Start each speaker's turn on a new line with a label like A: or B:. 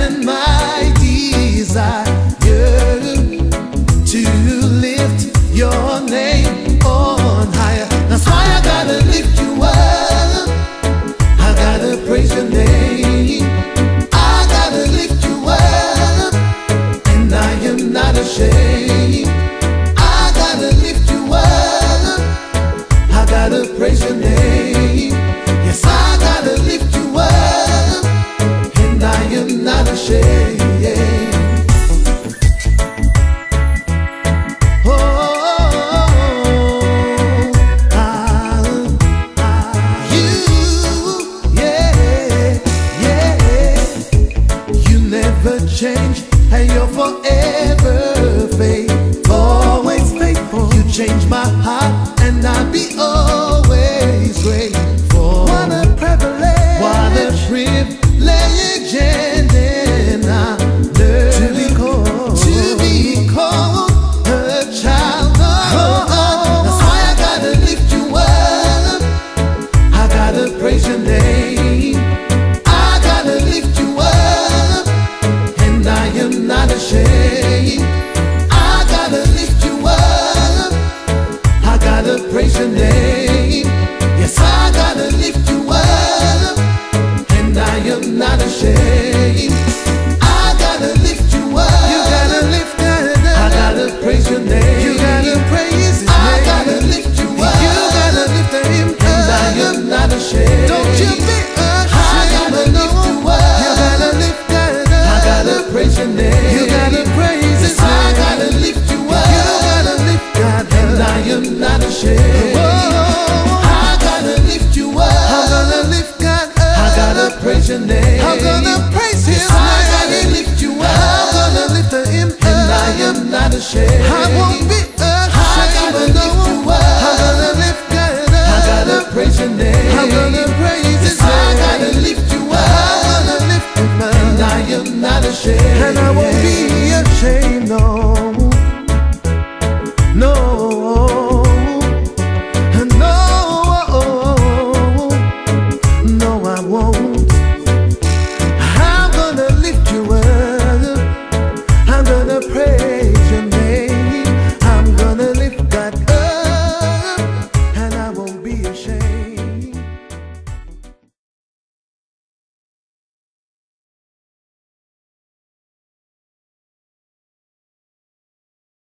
A: and my desire to lift your name on higher. That's why I gotta lift you up. I gotta praise your name. I gotta lift you up, and I am not ashamed. I gotta lift you up. I gotta praise your name. Yes, I gotta lift you up, and I am not ashamed. Change, and you're forever faithful, always faithful. You change my heart, and I'll be always grateful. What a privilege, what a privilege, and honor to be called a child of God. That's why I gotta lift you up. I gotta praise your name. I gotta lift you up, I am not ashamed. I gotta lift you up. I gotta praise your name. Yes, I gotta lift you up, and I am not ashamed. I gotta lift you up. You gotta lift that up. I gotta praise your name. You gotta praise his name. I gotta lift you up. You gotta lift him up, and I am not ashamed. Don't you be ashamed. I gotta lift you up. You gotta lift that up. I gotta praise your name. You gotta praise his name. I gotta lift you up. You gotta lift God up, and I am not ashamed. I gotta lift you up. I'm gonna lift God up. I gotta praise your name. I'm gonna praise his name. I gotta lift you up. I'm gonna lift him up, and I am not ashamed. I won't